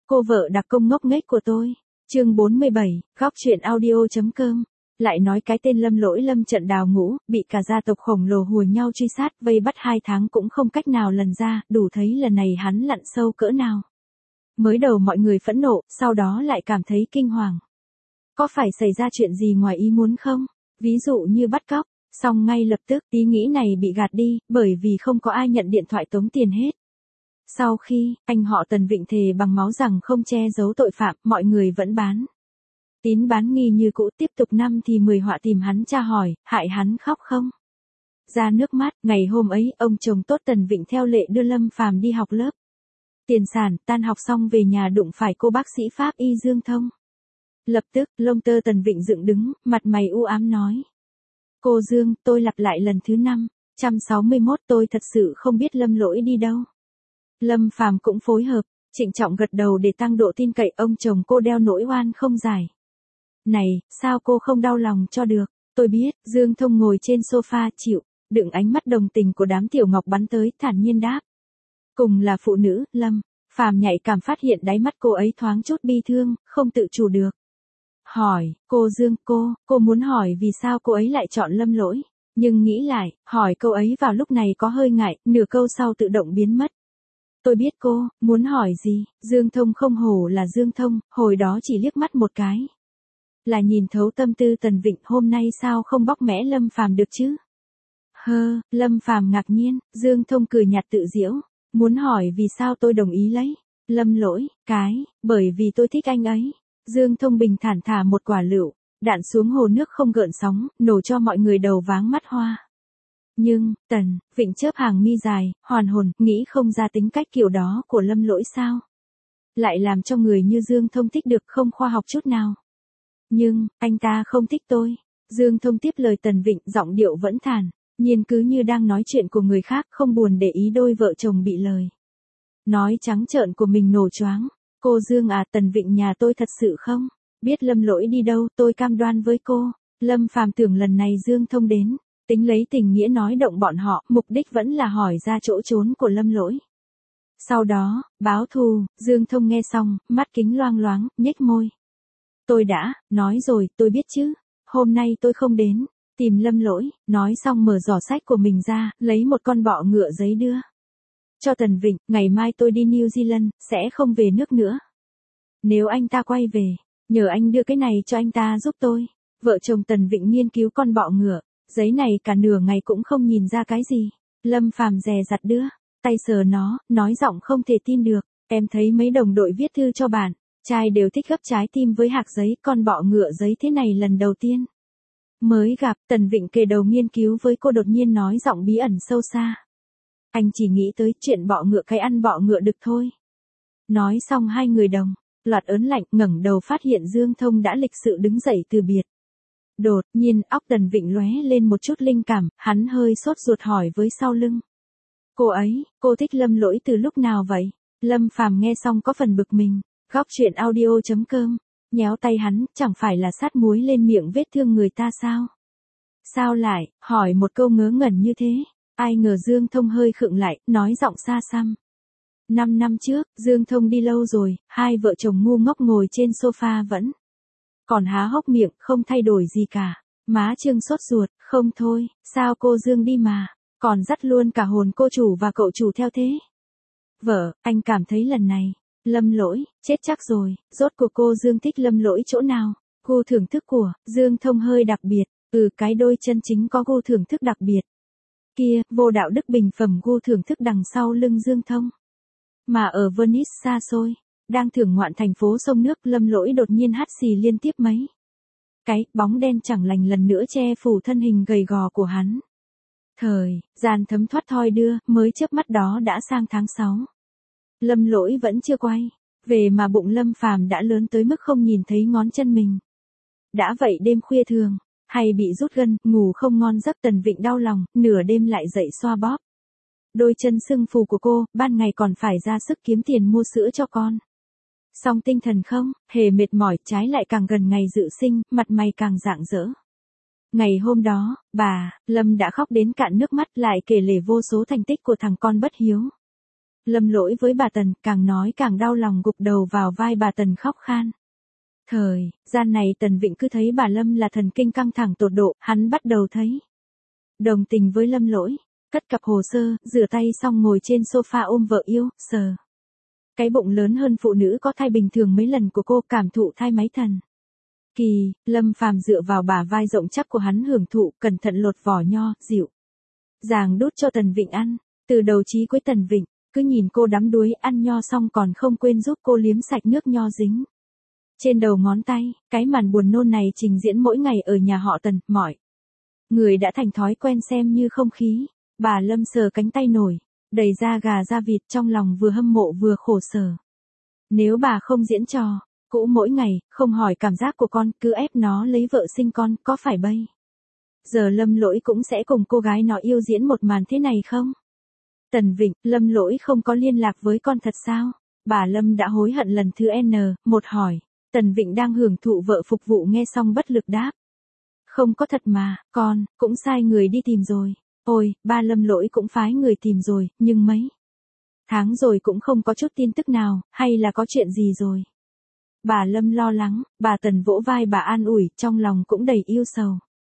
cô vợ đặc công ngốc nghếch của tôi. Chương 47, góc truyện audio.com. Lại nói cái tên Lâm Lỗi lâm trận đào ngũ, bị cả gia tộc khổng lồ hùa nhau truy sát, vây bắt 2 tháng cũng không cách nào lần ra, đủ thấy lần này hắn lặn sâu cỡ nào. Mới đầu mọi người phẫn nộ, sau đó lại cảm thấy kinh hoàng. Có phải xảy ra chuyện gì ngoài ý muốn không? Ví dụ như bắt cóc, xong ngay lập tức ý nghĩ này bị gạt đi, bởi vì không có ai nhận điện thoại tống tiền hết. Sau khi, anh họ Tần Vịnh thề bằng máu rằng không che giấu tội phạm, mọi người vẫn bán tín bán nghi như cũ, tiếp tục năm thì 10 họa tìm hắn tra hỏi, hại hắn khóc không ra nước mắt. Ngày hôm ấy, ông chồng tốt Tần Vịnh theo lệ đưa Lâm Phàm đi học lớp tiền sản, tan học xong về nhà đụng phải cô bác sĩ pháp y Dương Thông. Lập tức, lông tơ Tần Vịnh dựng đứng, mặt mày u ám nói. Cô Dương, tôi lặp lại lần thứ 561, tôi thật sự không biết Lâm Lỗi đi đâu. Lâm Phàm cũng phối hợp, trịnh trọng gật đầu để tăng độ tin cậy. Ông chồng cô đeo nỗi oan không giải này, sao cô không đau lòng cho được? Tôi biết. Dương Thông ngồi trên sofa chịu đựng ánh mắt đồng tình của đám tiểu ngọc bắn tới, thản nhiên đáp. Cùng là phụ nữ, Lâm Phàm nhạy cảm phát hiện đáy mắt cô ấy thoáng chút bi thương, không tự chủ được hỏi, cô Dương, cô muốn hỏi vì sao cô ấy lại chọn Lâm Lỗi, nhưng nghĩ lại, hỏi câu ấy vào lúc này có hơi ngại, nửa câu sau tự động biến mất. Tôi biết cô muốn hỏi gì. Dương Thông không hổ là Dương Thông, hồi đó chỉ liếc mắt một cái là nhìn thấu tâm tư Tần Vịnh, hôm nay sao không bóc mẽ Lâm Phàm được chứ? Lâm Phàm ngạc nhiên. Dương Thông cười nhạt tự giễu, muốn hỏi vì sao tôi đồng ý lấy Lâm Lỗi, bởi vì tôi thích anh ấy. Dương Thông bình thản thả một quả lựu đạn xuống hồ nước không gợn sóng, nổ cho mọi người đầu váng mắt hoa. Nhưng, Tần Vịnh chớp hàng mi dài, hoàn hồn, nghĩ không ra tính cách kiểu đó của Lâm Lỗi sao lại làm cho người như Dương Thông thích được, không khoa học chút nào. Nhưng, anh ta không thích tôi. Dương Thông tiếp lời Tần Vịnh, giọng điệu vẫn thản nhiên, cứ như đang nói chuyện của người khác, không buồn để ý đôi vợ chồng bị lời nói trắng trợn của mình nổ choáng. Cô Dương à, Tần Vịnh nhà tôi thật sự không biết Lâm Lỗi đi đâu, tôi cam đoan với cô. Lâm Phàm tưởng lần này Dương Thông đến tính lấy tình nghĩa nói động bọn họ, mục đích vẫn là hỏi ra chỗ trốn của Lâm Lỗi. Sau đó, báo thù. Dương Thông nghe xong, mắt kính loang loáng, nhếch môi. Tôi đã nói rồi, tôi biết chứ. Hôm nay tôi không đến tìm Lâm Lỗi. Nói xong mở giỏ sách của mình ra, lấy một con bọ ngựa giấy đưa cho Tần Vịnh. Ngày mai tôi đi New Zealand, sẽ không về nước nữa. Nếu anh ta quay về, nhờ anh đưa cái này cho anh ta giúp tôi. Vợ chồng Tần Vịnh nghiên cứu con bọ ngựa giấy này cả nửa ngày cũng không nhìn ra cái gì. Lâm Phàm dè dặt đưa tay sờ nó, nói giọng không thể tin được. Em thấy mấy đồng đội viết thư cho bạn trai đều thích gấp trái tim với hạc giấy, con bọ ngựa giấy thế này lần đầu tiên mới gặp. Tần Vịnh kề đầu nghiên cứu với cô, đột nhiên nói giọng bí ẩn sâu xa. Anh chỉ nghĩ tới chuyện bọ ngựa, cái ăn bọ ngựa đực thôi. Nói xong hai người đồng loạt ớn lạnh, ngẩng đầu phát hiện Dương Thông đã lịch sự đứng dậy từ biệt. Đột nhiên óc Tần Vịnh lóe lên một chút linh cảm, hắn hơi sốt ruột hỏi với sau lưng. Cô thích Lâm Lỗi từ lúc nào vậy? Lâm Phàm nghe xong có phần bực mình. Góc truyện audio.com. Nhéo tay hắn, chẳng phải là sát muối lên miệng vết thương người ta sao? Sao lại hỏi một câu ngớ ngẩn như thế? Ai ngờ Dương Thông hơi khựng lại, nói giọng xa xăm. 5 năm trước, Dương Thông đi lâu rồi, hai vợ chồng ngu ngốc ngồi trên sofa vẫn còn há hốc miệng, không thay đổi gì cả. Má Trương sốt ruột, không thôi, sao cô Dương đi mà còn dắt luôn cả hồn cô chủ và cậu chủ theo thế? Vợ, anh cảm thấy lần này Lâm Lỗi chết chắc rồi. Rốt cuộc cô Dương thích Lâm Lỗi chỗ nào? Gu thưởng thức của Dương Thông hơi đặc biệt. Cái đôi chân chính có gu thưởng thức đặc biệt kia, vô đạo đức bình phẩm gu thưởng thức đằng sau lưng Dương Thông. Mà ở Venice xa xôi, đang thưởng ngoạn thành phố sông nước, Lâm Lỗi đột nhiên hắt xì liên tiếp mấy cái bóng đen chẳng lành lần nữa che phủ thân hình gầy gò của hắn. Thời gian thấm thoát thoi đưa, mới chớp mắt đó đã sang tháng 6. Lâm Lỗi vẫn chưa quay về mà bụng Lâm Phàm đã lớn tới mức không nhìn thấy ngón chân mình. Đã vậy đêm khuya thường hay bị rút gân, ngủ không ngon giấc. Tần Vịnh đau lòng, nửa đêm lại dậy xoa bóp đôi chân sưng phù của cô, ban ngày còn phải ra sức kiếm tiền mua sữa cho con. Song tinh thần không hề mệt mỏi, trái lại càng gần ngày dự sinh, mặt mày càng rạng rỡ. Ngày hôm đó, bà Lâm đã khóc đến cạn nước mắt, lại kể lể vô số thành tích của thằng con bất hiếu Lâm Lỗi với bà Tần, càng nói càng đau lòng gục đầu vào vai bà Tần khóc khan. Thời gian này Tần Vịnh cứ thấy bà Lâm là thần kinh căng thẳng tột độ, hắn bắt đầu thấy đồng tình với Lâm Lỗi, cất cặp hồ sơ, rửa tay xong ngồi trên sofa ôm vợ yêu, sờ cái bụng lớn hơn phụ nữ có thai bình thường mấy lần của cô, cảm thụ thai máy thần kỳ. Lâm Phàm dựa vào bả vai rộng chắc của hắn hưởng thụ, cẩn thận lột vỏ nho, dịu dàng đút cho Tần Vịnh ăn. Từ đầu chí cuối Tần Vịnh cứ nhìn cô đắm đuối ăn nho xong còn không quên giúp cô liếm sạch nước nho dính trên đầu ngón tay. Cái màn buồn nôn này trình diễn mỗi ngày ở nhà họ Tần, mọi người đã thành thói quen xem như không khí. Bà Lâm sờ cánh tay nổi đầy da gà da vịt, trong lòng vừa hâm mộ vừa khổ sở. Nếu bà không diễn trò cũ mỗi ngày, không hỏi cảm giác của con, cứ ép nó lấy vợ sinh con, có phải bây giờ Lâm Lỗi cũng sẽ cùng cô gái nó yêu diễn một màn thế này không? Tần Vịnh, Lâm Lỗi không có liên lạc với con thật sao? Bà Lâm đã hối hận lần thứ N1 hỏi. Tần Vịnh đang hưởng thụ vợ phục vụ nghe xong bất lực đáp. Không có thật mà, con cũng sai người đi tìm rồi. Ôi, ba Lâm Lỗi cũng phái người tìm rồi, nhưng mấy tháng rồi cũng không có chút tin tức nào, hay là có chuyện gì rồi? Bà Lâm lo lắng, bà Tần vỗ vai bà an ủi, trong lòng cũng đầy yêu sầu.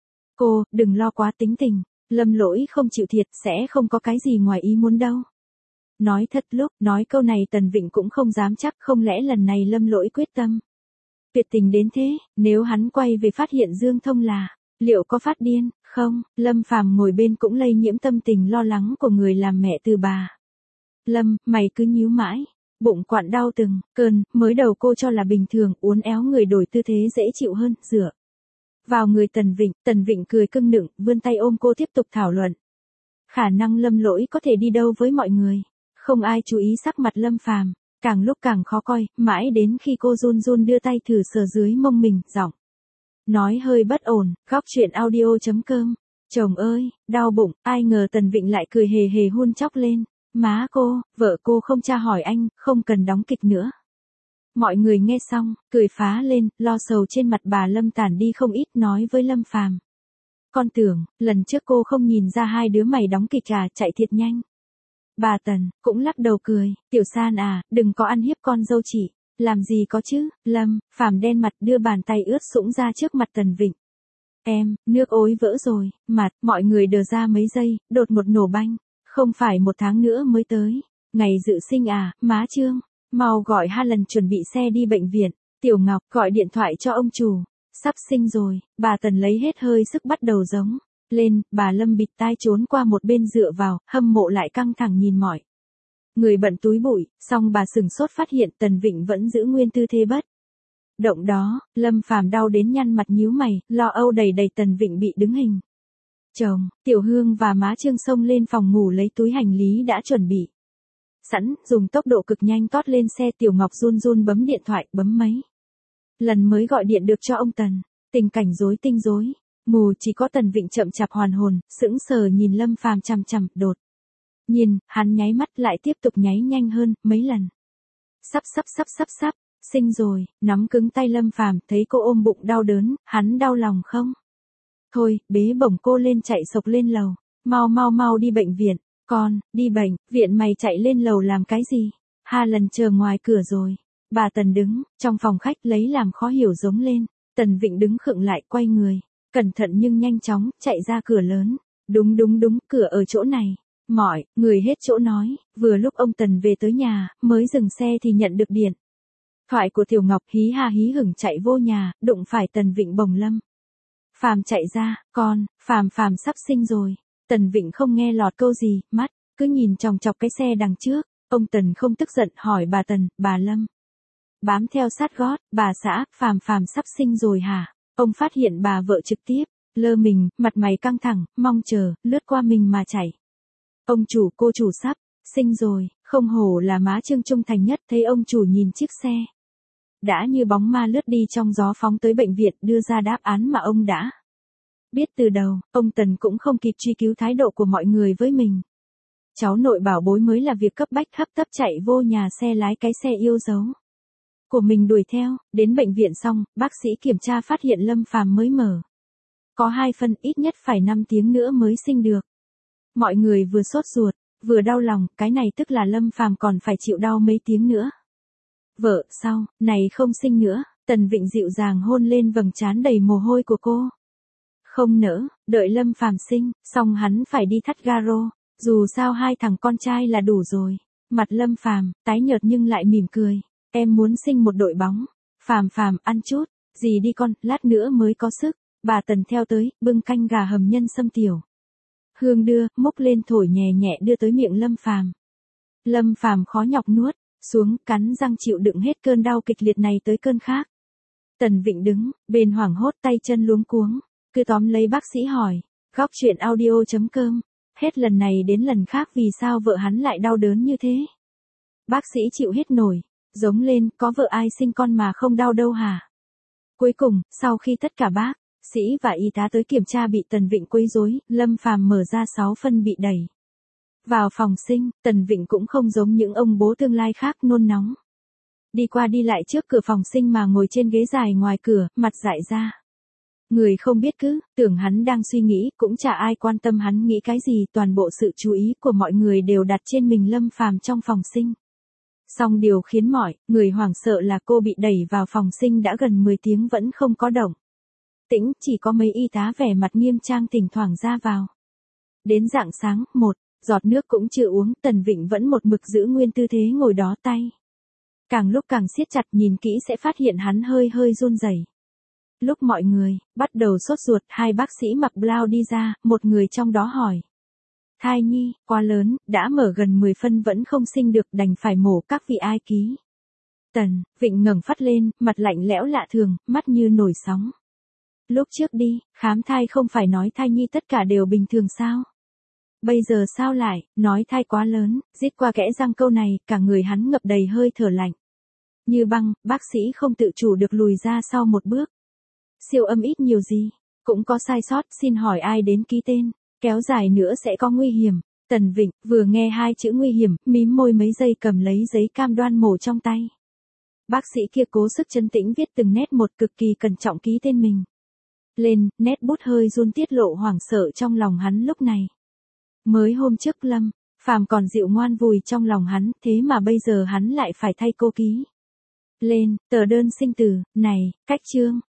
Cô, đừng lo quá, tính tình Lâm Lỗi không chịu thiệt, sẽ không có cái gì ngoài ý muốn đâu. Nói thật, lúc nói câu này Tần Vịnh cũng không dám chắc, không lẽ lần này Lâm Lỗi quyết tâm tuyệt tình đến thế, nếu hắn quay về phát hiện Dương Thông là, liệu có phát điên không? Lâm Phàm ngồi bên cũng lây nhiễm tâm tình lo lắng của người làm mẹ từ bà Lâm. Mày cứ nhíu mãi, bụng quặn đau từng cơn, mới đầu cô cho là bình thường, uốn éo người đổi tư thế dễ chịu hơn, dựa vào người Tần Vịnh cười cưng nựng, vươn tay ôm cô tiếp tục thảo luận. Khả năng Lâm Lỗi có thể đi đâu với mọi người. Không ai chú ý sắc mặt Lâm Phàm, càng lúc càng khó coi, mãi đến khi cô run run đưa tay thử sờ dưới mông mình, giọng nói hơi bất ổn. Góc truyện audio.com. Chồng ơi, đau bụng. Ai ngờ Tần Vịnh lại cười hề hề hun chóc lên. Má cô, vợ cô không tra hỏi anh, không cần đóng kịch nữa. Mọi người nghe xong, cười phá lên, lo sầu trên mặt bà Lâm tản đi không ít, nói với Lâm Phàm. Con tưởng, lần trước cô không nhìn ra hai đứa mày đóng kịch à, chạy thiệt nhanh. Bà Tần cũng lắc đầu cười, Tiểu San à, đừng có ăn hiếp con dâu chị, làm gì có chứ. Lâm Phàm đen mặt đưa bàn tay ướt sũng ra trước mặt Tần Vịnh. Em, nước ối vỡ rồi, mặt, mọi người đờ ra mấy giây, đột một nổ banh. Không phải 1 tháng nữa mới tới, ngày dự sinh à, má Trương, mau gọi Helen chuẩn bị xe đi bệnh viện. Tiểu Ngọc gọi điện thoại cho ông chủ, sắp sinh rồi. Bà Tần lấy hết hơi sức bắt đầu giống lên. Bà Lâm bịt tai trốn qua một bên dựa vào, hâm mộ lại căng thẳng nhìn mọi người bận túi bụi. Xong bà sửng sốt phát hiện Tần Vịnh vẫn giữ nguyên tư thế bất động đó. Lâm Phàm đau đến nhăn mặt nhíu mày, lo âu đầy đầy Tần Vịnh bị đứng hình. Chồng, Tiểu Hương và má Trương xông lên phòng ngủ lấy túi hành lý đã chuẩn bị sẵn, dùng tốc độ cực nhanh tót lên xe. Tiểu Ngọc run run bấm điện thoại, bấm mấy lần mới gọi điện được cho ông Tần. Tình cảnh rối tinh rối mù, chỉ có Tần Vịnh chậm chạp hoàn hồn, sững sờ nhìn Lâm Phàm chằm chằm. Đột nhiên, hắn nháy mắt lại tiếp tục nháy nhanh hơn, mấy lần. Sắp, sinh rồi. Nắm cứng tay Lâm Phàm, thấy cô ôm bụng đau đớn, hắn đau lòng không? Thôi, bế bổng cô lên chạy sộc lên lầu. Mau đi bệnh viện. Con, đi bệnh viện mày chạy lên lầu làm cái gì? Helen chờ ngoài cửa rồi. Bà Tần đứng trong phòng khách lấy làm khó hiểu giống lên. Tần Vịnh đứng khựng lại, quay người, cẩn thận nhưng nhanh chóng, chạy ra cửa lớn. Đúng, cửa ở chỗ này. Mọi người hết chỗ nói. Vừa lúc ông Tần về tới nhà, mới dừng xe thì nhận được điện thoại của Tiểu Ngọc, hí ha hí hửng chạy vô nhà, đụng phải Tần Vịnh bồng Lâm Phàm chạy ra. Con, Phàm sắp sinh rồi. Tần Vịnh không nghe lọt câu gì, mắt cứ nhìn chòng chọc cái xe đằng trước. Ông Tần không tức giận hỏi bà Tần. Bà Lâm bám theo sát gót. Bà xã, Phàm sắp sinh rồi hả? Ông phát hiện bà vợ trực tiếp lơ mình, mặt mày căng thẳng, mong chờ, lướt qua mình mà chảy. Ông chủ, cô chủ sắp sinh rồi. Không hổ là má Trương trung thành nhất. Thấy ông chủ nhìn chiếc xe đã như bóng ma lướt đi trong gió phóng tới bệnh viện, đưa ra đáp án mà ông đã biết từ đầu. Ông Tần cũng không kịp truy cứu thái độ của mọi người với mình. Cháu nội bảo bối mới là việc cấp bách, hấp tấp chạy vô nhà xe lái cái xe yêu dấu của mình đuổi theo. Đến bệnh viện xong, bác sĩ kiểm tra phát hiện Lâm Phàm mới mở có 2 phân, ít nhất phải 5 tiếng nữa mới sinh được. Mọi người vừa sốt ruột, Vừa đau lòng, cái này tức là Lâm Phàm còn phải chịu đau mấy tiếng nữa. Vợ, sao, này không sinh nữa, Tần Vịnh dịu dàng hôn lên vầng trán đầy mồ hôi của cô. Không nỡ, đợi Lâm Phàm sinh, xong hắn phải đi thắt garo, dù sao hai thằng con trai là đủ rồi. Mặt Lâm Phàm tái nhợt nhưng lại mỉm cười, em muốn sinh một đội bóng. Phàm Phàm ăn chút, gì đi con, lát nữa mới có sức. Bà Tần theo tới, bưng canh gà hầm nhân sâm tiểu. Hương đưa, múc lên thổi nhẹ nhẹ đưa tới miệng Lâm Phàm. Lâm Phàm khó nhọc nuốt xuống, cắn răng chịu đựng hết cơn đau kịch liệt này tới cơn khác. Tần Vịnh đứng bên hoảng hốt, tay chân luống cuống, cứ tóm lấy bác sĩ hỏi. Góc chuyện audio.com. Hết lần này đến lần khác vì sao vợ hắn lại đau đớn như thế? Bác sĩ chịu hết nổi, giống lên, có vợ ai sinh con mà không đau đâu hả? Cuối cùng, sau khi tất cả bác sĩ và y tá tới kiểm tra bị Tần Vịnh quấy rối, Lâm Phàm mở ra 6 phân bị đẩy vào phòng sinh. Tần Vịnh cũng không giống những ông bố tương lai khác nôn nóng. Đi qua đi lại trước cửa phòng sinh mà ngồi trên ghế dài ngoài cửa, mặt dại ra. Người không biết cứ, tưởng hắn đang suy nghĩ, cũng chả ai quan tâm hắn nghĩ cái gì, toàn bộ sự chú ý của mọi người đều đặt trên mình Lâm Phàm trong phòng sinh. Song điều khiến mọi người hoảng sợ là cô bị đẩy vào phòng sinh đã gần 10 tiếng vẫn không có động tĩnh, chỉ có mấy y tá vẻ mặt nghiêm trang thỉnh thoảng ra vào. Đến rạng sáng, một giọt nước cũng chưa uống, Tần Vịnh vẫn một mực giữ nguyên tư thế ngồi đó, tay càng lúc càng siết chặt, nhìn kỹ sẽ phát hiện hắn hơi hơi run rẩy. Lúc mọi người bắt đầu sốt ruột, hai bác sĩ mặc blau đi ra, một người trong đó hỏi. Thai nhi, quá lớn, đã mở gần 10 phân vẫn không sinh được, đành phải mổ, các vị ai ký. Tần Vịnh ngẩng phát lên, mặt lạnh lẽo lạ thường, mắt như nổi sóng. Lúc trước đi, khám thai không phải nói thai nhi tất cả đều bình thường sao? Bây giờ sao lại, nói thai quá lớn, rít qua kẽ răng câu này, cả người hắn ngập đầy hơi thở lạnh. Như băng, bác sĩ không tự chủ được lùi ra sau một bước. Siêu âm ít nhiều gì, cũng có sai sót, xin hỏi ai đến ký tên, kéo dài nữa sẽ có nguy hiểm. Tần Vịnh vừa nghe hai chữ nguy hiểm, mím môi mấy giây cầm lấy giấy cam đoan mổ trong tay. Bác sĩ kia cố sức trấn tĩnh viết từng nét một, cực kỳ cẩn trọng ký tên mình lên, nét bút hơi run tiết lộ hoảng sợ trong lòng hắn lúc này. Mới hôm trước Lâm Phàm còn dịu ngoan vùi trong lòng hắn, thế mà bây giờ hắn lại phải thay cô ký lên tờ đơn sinh tử này. Cách chương